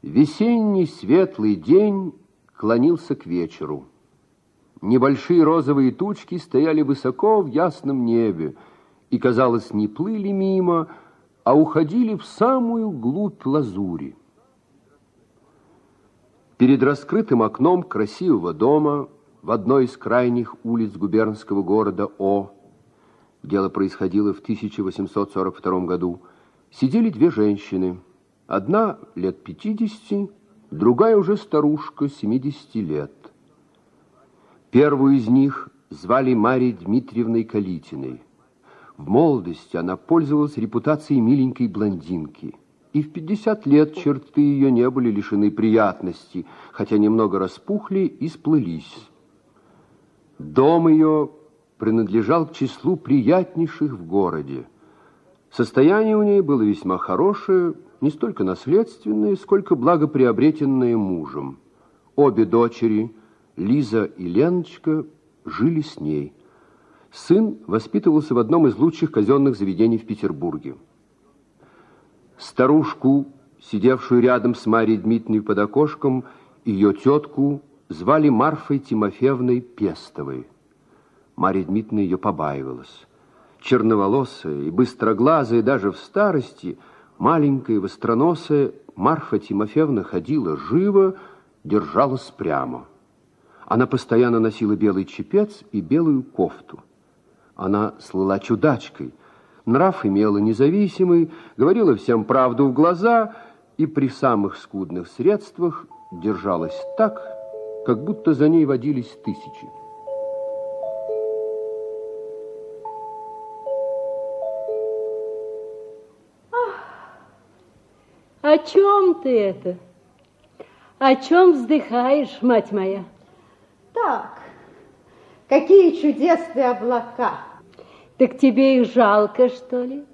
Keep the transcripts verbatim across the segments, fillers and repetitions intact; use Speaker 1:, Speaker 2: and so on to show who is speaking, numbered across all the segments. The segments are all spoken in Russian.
Speaker 1: Весенний светлый день клонился к вечеру. Небольшие розовые тучки стояли высоко в ясном небе и, казалось, не плыли мимо, а уходили в самую глубь лазури. Перед раскрытым окном красивого дома в одной из крайних улиц губернского города О, дело происходило в тысяча восемьсот сорок втором году, сидели две женщины. Одна лет пятидесяти, другая уже старушка, семидесяти лет. Первую из них звали Марьей Дмитриевной Калитиной. В молодости она пользовалась репутацией миленькой блондинки. И в пятьдесят лет черты ее не были лишены приятности, хотя немного распухли и сплылись. Дом ее принадлежал к числу приятнейших в городе. Состояние у ней было весьма хорошее, не столько наследственное, сколько благоприобретенное мужем. Обе дочери, Лиза и Леночка, жили с ней. Сын воспитывался в одном из лучших казенных заведений в Петербурге. Старушку, сидевшую рядом с Марьей Дмитриевной под окошком, ее тетку звали Марфой Тимофеевной Пестовой. Марья Дмитриевна ее побаивалась. Черноволосая и быстроглазая даже в старости, маленькая, востроносая, Марфа Тимофеевна ходила живо, держалась прямо. Она постоянно носила белый чепец и белую кофту. Она слыла чудачкой, нрав имела независимый, говорила всем правду в глаза и при самых скудных средствах держалась так, как будто за ней водились тысячи.
Speaker 2: О чем ты это? О чем вздыхаешь, мать моя?
Speaker 3: Так, какие чудесные облака.
Speaker 2: Так тебе их жалко, что ли?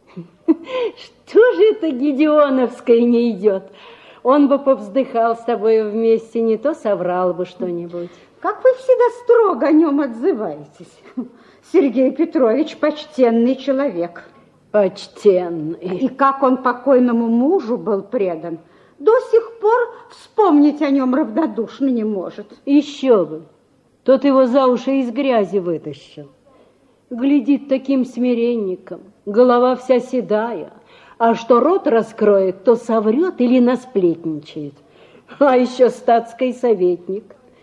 Speaker 2: Что же это Гедеоновское не идет? Он бы повздыхал с тобой вместе, не то соврал бы что-нибудь.
Speaker 3: Как вы всегда строго о нем отзываетесь. Сергей Петрович почтенный человек.
Speaker 2: Почтенный.
Speaker 3: И как он покойному мужу был предан, до сих пор вспомнить о нем равнодушно не может.
Speaker 2: Еще бы. Тот его за уши из грязи вытащил. Глядит таким смиренником, голова вся седая, а что рот раскроет, то соврет или насплетничает. А еще статский советник.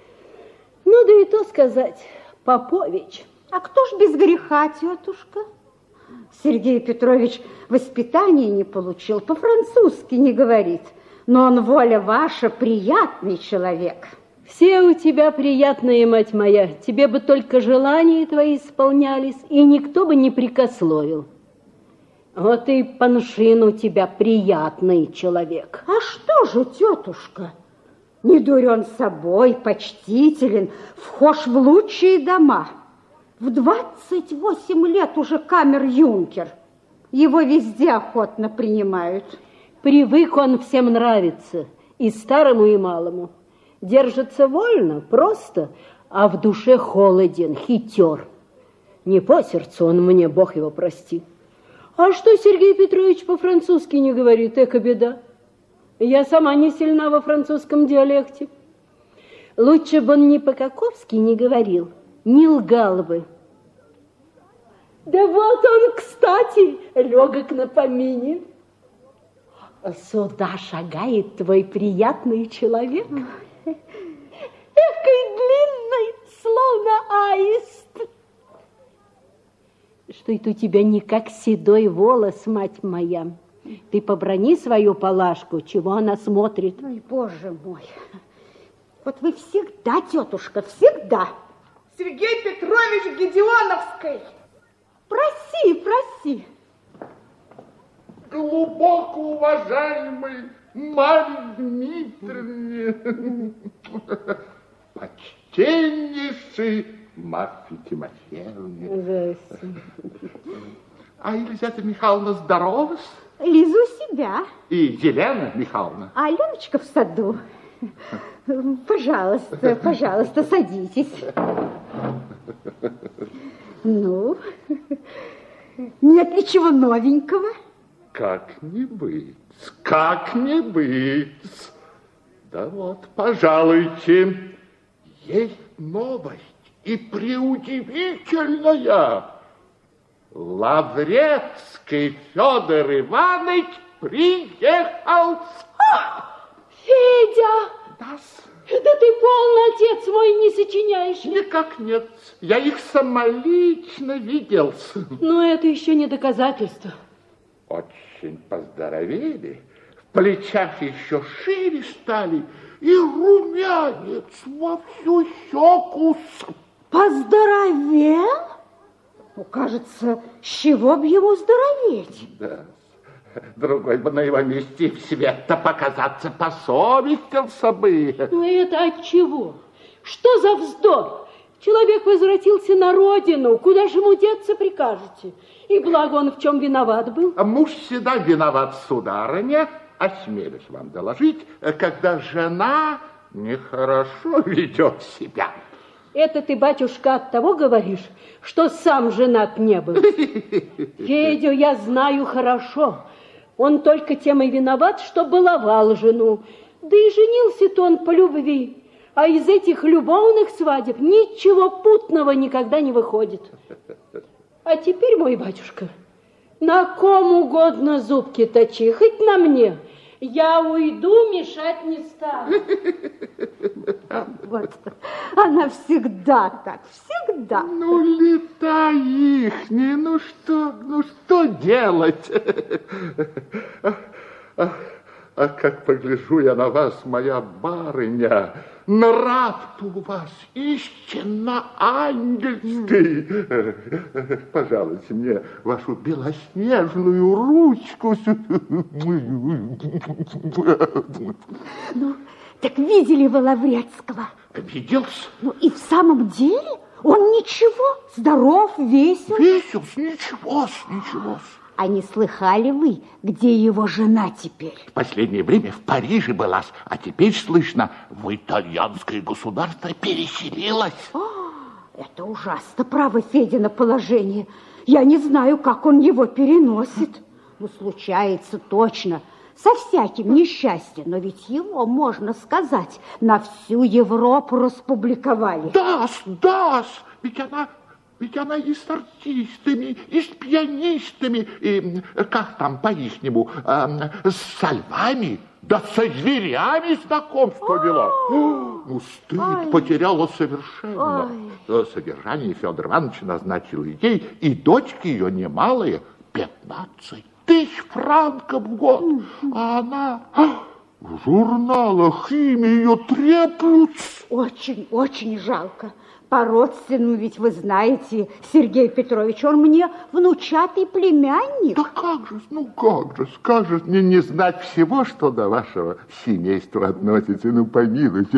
Speaker 2: Ну да и то сказать, Попович.
Speaker 3: А кто ж без греха, тетушка? Сергей Петрович воспитания не получил, по-французски не говорит, но он, воля ваша, приятный человек.
Speaker 2: Все у тебя приятные, мать моя, тебе бы только желания твои исполнялись, и никто бы не прикословил. Вот и Паншин у тебя приятный человек.
Speaker 3: А что же, тетушка, не дурен собой, почтителен, вхож в лучшие дома. В двадцать восемь лет уже камер-юнкер. Его везде охотно принимают.
Speaker 2: Привык он всем нравиться, и старому, и малому. Держится вольно, просто, а в душе холоден, хитер. Не по сердцу он мне, Бог его прости. А что Сергей Петрович по-французски не говорит, эка беда. Я сама не сильна во французском диалекте. Лучше бы он ни по-каковски не говорил, не лгал бы. Да вот он, кстати, легок на помине. Сюда шагает твой приятный человек. Экой длинный, словно аист. Что это у тебя не как седой волос, мать моя? Ты побрани свою Палашку, чего она смотрит.
Speaker 3: Ой, Боже мой. Вот вы всегда, тетушка, всегда.
Speaker 4: Сергей Петрович Гедеоновский.
Speaker 3: Проси, проси.
Speaker 4: Глубоко уважаемый Марья Дмитриевна, почтеннейший Марфе Тимофеевне. А Елизавета Михайловна здорова?
Speaker 3: Лиза у себя.
Speaker 4: И Елена Михайловна.
Speaker 3: А Аленочка в саду. Пожалуйста, пожалуйста, садитесь. Ну, нет ничего новенького?
Speaker 4: Как не быть, как не быть. Да вот, пожалуйте, есть новость, и преудивительная. Лаврецкий Федор Иванович приехал.
Speaker 2: Федя!
Speaker 4: Да,
Speaker 2: да ты полный, отец мой, не сочиняешь.
Speaker 4: Никак нет. Я их самолично видел.
Speaker 2: Но это еще не доказательство.
Speaker 4: Очень поздоровели. В плечах еще шире стали. И румянец во всю щеку.
Speaker 3: Поздоровел? Ну, кажется, с чего б ему здороветь?
Speaker 4: Да. Другой бы на его месте в свет-то показаться посовестился бы.
Speaker 2: Ну, это от чего? Что за вздор? Человек возвратился на родину. Куда же ему деться прикажете? И благо он в чем виноват был?
Speaker 4: А муж всегда виноват, сударыня. Осмелюсь вам доложить, когда жена нехорошо ведет себя.
Speaker 2: Это ты, батюшка, от того говоришь, что сам женат не был. Федю я знаю хорошо. Он только тем и виноват, что баловал жену. Да и женился-то он по любви. А из этих любовных свадеб ничего путного никогда не выходит. А теперь, мой батюшка, на ком угодно зубки точи, хоть на мне. Я уйду, мешать не стану.
Speaker 3: Вот, она всегда так, всегда.
Speaker 4: Ну, летай ихний, ну что, ну что делать? А, а, а как погляжу я на вас, моя барыня, нрав-то у вас истинно ангельский. Пожалуйте мне вашу белоснежную ручку.
Speaker 3: Ну, так видели вы Лаврецкого?
Speaker 4: Виделся?
Speaker 3: Ну, и в самом деле он ничего, здоров, весел.
Speaker 4: Весел, ничего, ничего.
Speaker 3: А не слыхали вы, где его жена теперь?
Speaker 4: В последнее время в Париже была, а теперь, слышно, в итальянское государство переселилась.
Speaker 3: О, это ужасно, право, Федина положение. Я не знаю, как он его переносит. Ну, случается точно, со всяким несчастьем, но ведь его, можно сказать, на всю Европу распубликовали.
Speaker 4: Да-с, да-с, ведь она... Ведь она и с артистами, и с пианистами, и, как там по-ихнему, э, с львами, да со зверями знакомство вела. Ну, стыд Ой. потеряла совершенно. Ой. Содержание Федор Иванович назначил ей, и дочки ее немалые, пятнадцать тысяч франков в год. Mm-hmm. А она... В журналах имя ее треплют.
Speaker 3: Очень, очень жалко. По-родственному, ведь вы знаете, Сергей Петрович, он мне внучатый племянник.
Speaker 4: Да как же, ну как же, скажет мне не знать всего, что до вашего семейства относится, ну помилуйте.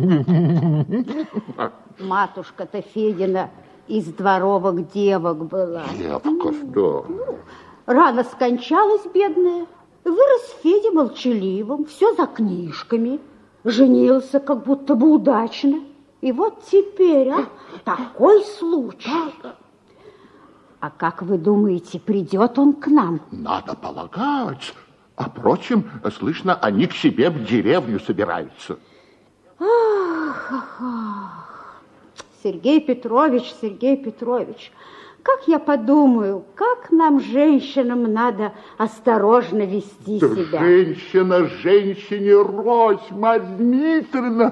Speaker 3: Матушка-то Федина из дворовых девок была.
Speaker 4: Девка, что?
Speaker 3: Ну, рано скончалась бедная. Вырос Федя молчаливым, все за книжками. Женился как будто бы удачно. И вот теперь, а, такой случай. А как вы думаете, придет он к нам?
Speaker 4: Надо полагать. А, впрочем, слышно, они к себе в деревню собираются.
Speaker 3: Ах, ах, ах. Сергей Петрович, Сергей Петрович, как я подумаю, как нам, женщинам, надо осторожно вести
Speaker 4: да
Speaker 3: себя.
Speaker 4: Женщина, женщине рось, Марья Дмитриевна.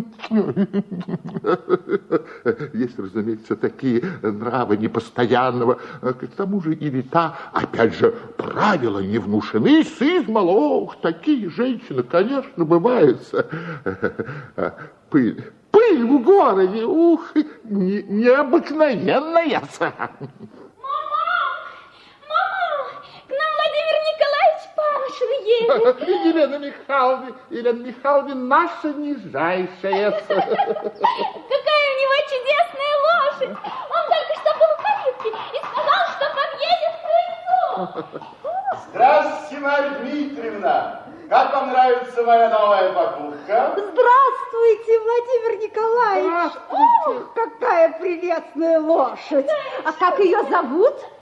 Speaker 4: Есть, разумеется, такие нравы непостоянного. К тому же и лета, опять же, правила не внушены с измала. Ох, такие женщины, конечно, бываются. Пыль. Пыль в городе, ух, не, необыкновенная.
Speaker 5: Мама, мама, к нам Владимир Николаевич Павлович приедет.
Speaker 4: Елена Михайловна, Елена Михайловна, наша нижайшая.
Speaker 5: Какая у него чудесная лошадь. Он только что был в калитке и сказал, что подъедет к крыльцу.
Speaker 6: Здравствуйте, Марья Дмитриевна. Как вам нравится моя новая покупка?
Speaker 3: Здравствуйте, Владимир Николаевич. Здравствуйте. О, какая прелестная лошадь. А как ее зовут?